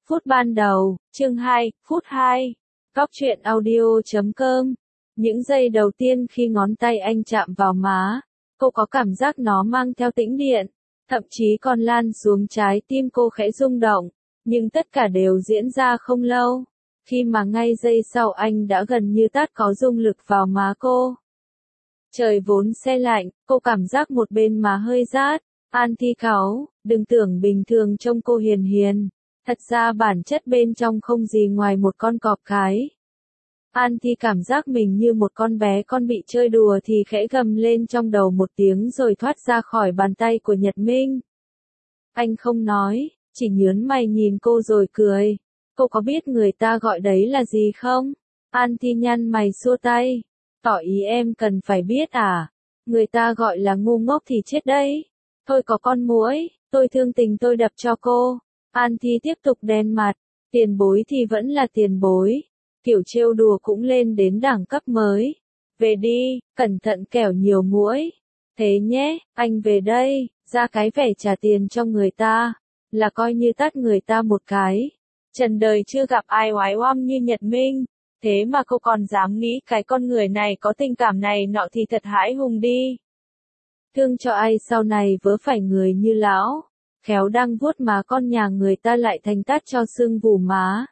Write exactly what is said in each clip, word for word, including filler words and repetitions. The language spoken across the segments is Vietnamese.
Phút ban đầu, chương hai, phút hai. Góc truyện audio chấm com. Những giây đầu tiên khi ngón tay anh chạm vào má, cô có cảm giác nó mang theo tĩnh điện, thậm chí còn lan xuống trái tim cô khẽ rung động, nhưng tất cả đều diễn ra không lâu, khi mà ngay giây sau anh đã gần như tát có dung lực vào má cô. Trời vốn se lạnh, cô cảm giác một bên má hơi rát. An Thi cáu, đừng tưởng bình thường trông cô hiền hiền, thật ra bản chất bên trong không gì ngoài một con cọp cái. An Thi cảm giác mình như một con bé con bị chơi đùa thì khẽ gầm lên trong đầu một tiếng rồi thoát ra khỏi bàn tay của Nhật Minh. Anh không nói, chỉ nhướng mày nhìn cô rồi cười. Cô có biết người ta gọi đấy là gì không? An Thi nhăn mày xua tay. Tỏ ý em cần phải biết à? Người ta gọi là ngu ngốc thì chết đấy. Thôi có con muỗi, tôi thương tình tôi đập cho cô. An Thi tiếp tục đen mặt. Tiền bối thì vẫn là tiền bối. Kiểu trêu đùa cũng lên đến đẳng cấp mới. Về đi, cẩn thận kẻo nhiều muỗi. Thế nhé, anh về đây, ra cái vẻ trả tiền cho người ta. Là coi như tát người ta một cái. Trần đời chưa gặp ai oái oăm như Nhật Minh. Thế mà cô còn dám nghĩ cái con người này có tình cảm này nọ thì thật hãi hùng đi. Thương cho ai sau này vớ phải người như lão. Khéo đang vuốt má con nhà người ta lại thành tát cho sưng vù má.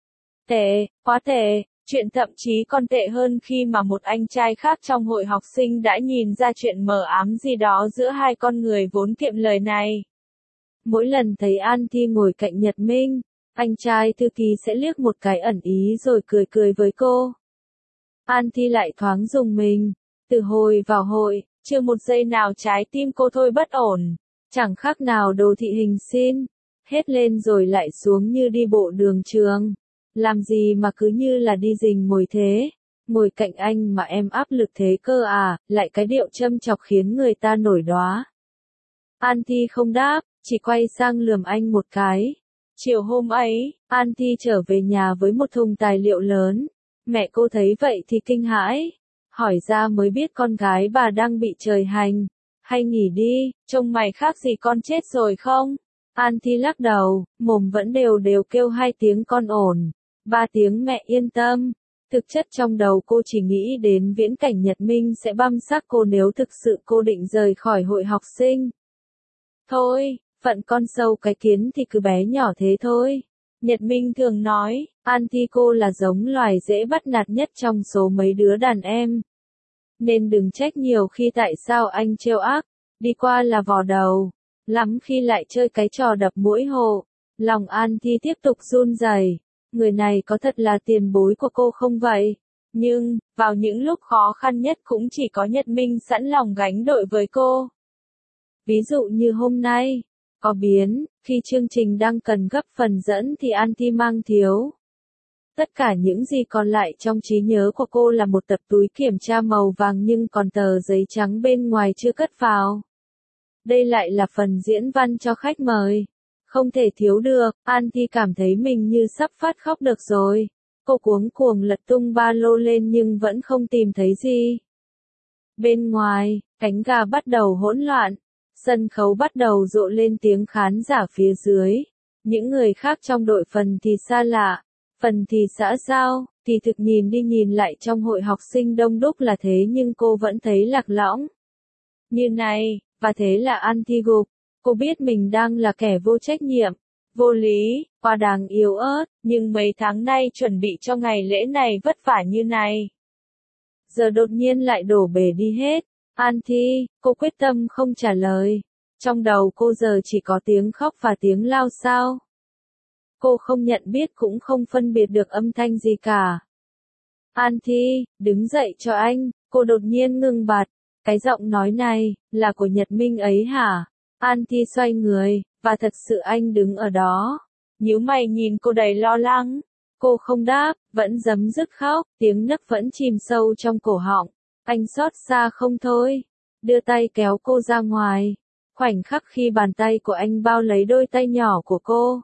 Tệ, quá tệ, chuyện thậm chí còn tệ hơn khi mà một anh trai khác trong hội học sinh đã nhìn ra chuyện mờ ám gì đó giữa hai con người vốn kiệm lời này. Mỗi lần thấy An Thi ngồi cạnh Nhật Minh, anh trai thư ký sẽ liếc một cái ẩn ý rồi cười cười với cô. An Thi lại thoáng rùng mình. Từ hồi vào hội, chưa một giây nào trái tim cô thôi bất ổn. Chẳng khác nào đồ thị hình sin. Hết lên rồi lại xuống như đi bộ đường trường. Làm gì mà cứ như là đi rình ngồi thế. Ngồi cạnh anh mà em áp lực thế cơ à, lại cái điệu châm chọc khiến người ta nổi đóa. An Thi không đáp, chỉ quay sang lườm anh một cái. Chiều hôm ấy, An Thi trở về nhà với một thùng tài liệu lớn. Mẹ cô thấy vậy thì kinh hãi. Hỏi ra mới biết con gái bà đang bị trời hành. Hay nghỉ đi, trông mày khác gì con chết rồi không? An Thi lắc đầu, mồm vẫn đều đều kêu hai tiếng con ổn. Ba tiếng mẹ yên tâm. Thực chất trong đầu cô chỉ nghĩ đến viễn cảnh Nhật Minh sẽ băm xác cô nếu thực sự cô định rời khỏi hội học sinh. Thôi, phận con sâu cái kiến thì cứ bé nhỏ thế thôi. Nhật Minh thường nói, An Thi cô là giống loài dễ bắt nạt nhất trong số mấy đứa đàn em. Nên đừng trách nhiều khi tại sao anh trêu ác, đi qua là vò đầu, lắm khi lại chơi cái trò đập mũi hộ. Lòng An Thi tiếp tục run rẩy. Người này có thật là tiền bối của cô không vậy? Nhưng, vào những lúc khó khăn nhất cũng chỉ có Nhật Minh sẵn lòng gánh đội với cô. Ví dụ như hôm nay, có biến, khi chương trình đang cần gấp phần dẫn thì An Thi mang thiếu. Tất cả những gì còn lại trong trí nhớ của cô là một tập túi kiểm tra màu vàng nhưng còn tờ giấy trắng bên ngoài chưa cất vào. Đây lại là phần diễn văn cho khách mời. Không thể thiếu được, An Thi cảm thấy mình như sắp phát khóc được rồi. Cô cuống cuồng lật tung ba lô lên nhưng vẫn không tìm thấy gì. Bên ngoài, cánh gà bắt đầu hỗn loạn. Sân khấu bắt đầu rộ lên tiếng khán giả phía dưới. Những người khác trong đội phần thì xa lạ, phần thì xã giao, thì thực nhìn đi nhìn lại trong hội học sinh đông đúc là thế nhưng cô vẫn thấy lạc lõng. Như này, và thế là An Thi gục. Cô biết mình đang là kẻ vô trách nhiệm, vô lý, quá đáng yếu ớt, nhưng mấy tháng nay chuẩn bị cho ngày lễ này vất vả như này. Giờ đột nhiên lại đổ bể đi hết. An Thi, cô quyết tâm không trả lời. Trong đầu cô giờ chỉ có tiếng khóc và tiếng lao xao. Cô không nhận biết cũng không phân biệt được âm thanh gì cả. An Thi, đứng dậy cho anh, cô đột nhiên ngưng bặt. Cái giọng nói này, là của Nhật Minh ấy hả? An Thi xoay người, và thật sự anh đứng ở đó. Nhíu mày nhìn cô đầy lo lắng. Cô không đáp, vẫn giấm dứt khóc, tiếng nấc vẫn chìm sâu trong cổ họng. Anh xót xa không thôi. Đưa tay kéo cô ra ngoài. Khoảnh khắc khi bàn tay của anh bao lấy đôi tay nhỏ của cô.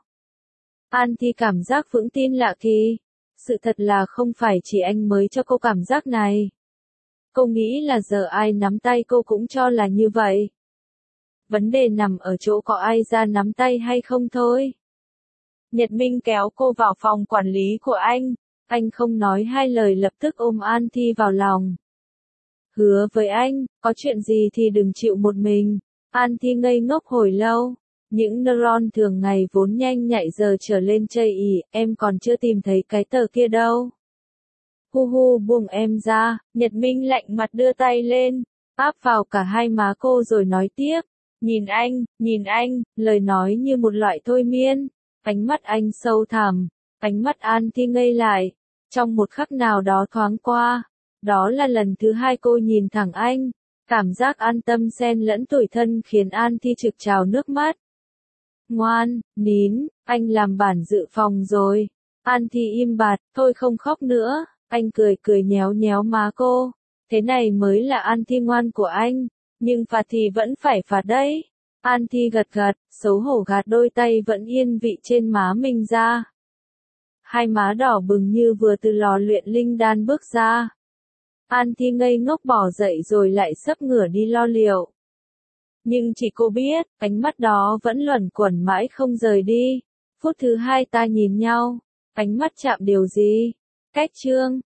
An Thi cảm giác vững tin lạ kỳ. Sự thật là không phải chỉ anh mới cho cô cảm giác này. Cô nghĩ là giờ ai nắm tay cô cũng cho là như vậy. Vấn đề nằm ở chỗ có ai ra nắm tay hay không thôi. Nhật Minh kéo cô vào phòng quản lý của anh. Anh không nói hai lời lập tức ôm An Thi vào lòng. Hứa với anh, có chuyện gì thì đừng chịu một mình. An Thi ngây ngốc hồi lâu. Những neuron thường ngày vốn nhanh nhạy giờ trở lên chây ỳ, em còn chưa tìm thấy cái tờ kia đâu. Hu hu buông em ra, Nhật Minh lạnh mặt đưa tay lên, áp vào cả hai má cô rồi nói tiếp. Nhìn anh, nhìn anh, lời nói như một loại thôi miên. Ánh mắt anh sâu thẳm, ánh mắt An Thi ngây lại. Trong một khắc nào đó thoáng qua, đó là lần thứ hai cô nhìn thẳng anh. Cảm giác an tâm xen lẫn tủi thân khiến An Thi trực trào nước mắt. Ngoan, nín, anh làm bản dự phòng rồi. An Thi im bặt, thôi không khóc nữa. Anh cười cười nhéo nhéo má cô. Thế này mới là An Thi ngoan của anh. Nhưng phạt thì vẫn phải phạt đấy. An Thi gật gật, xấu hổ gạt đôi tay vẫn yên vị trên má mình ra. Hai má đỏ bừng như vừa từ lò luyện linh đan bước ra. An Thi ngây ngốc bỏ dậy rồi lại sấp ngửa đi lo liệu. Nhưng chỉ cô biết, ánh mắt đó vẫn luẩn quẩn mãi không rời đi. Phút thứ hai ta nhìn nhau. Ánh mắt chạm điều gì? Cách chương.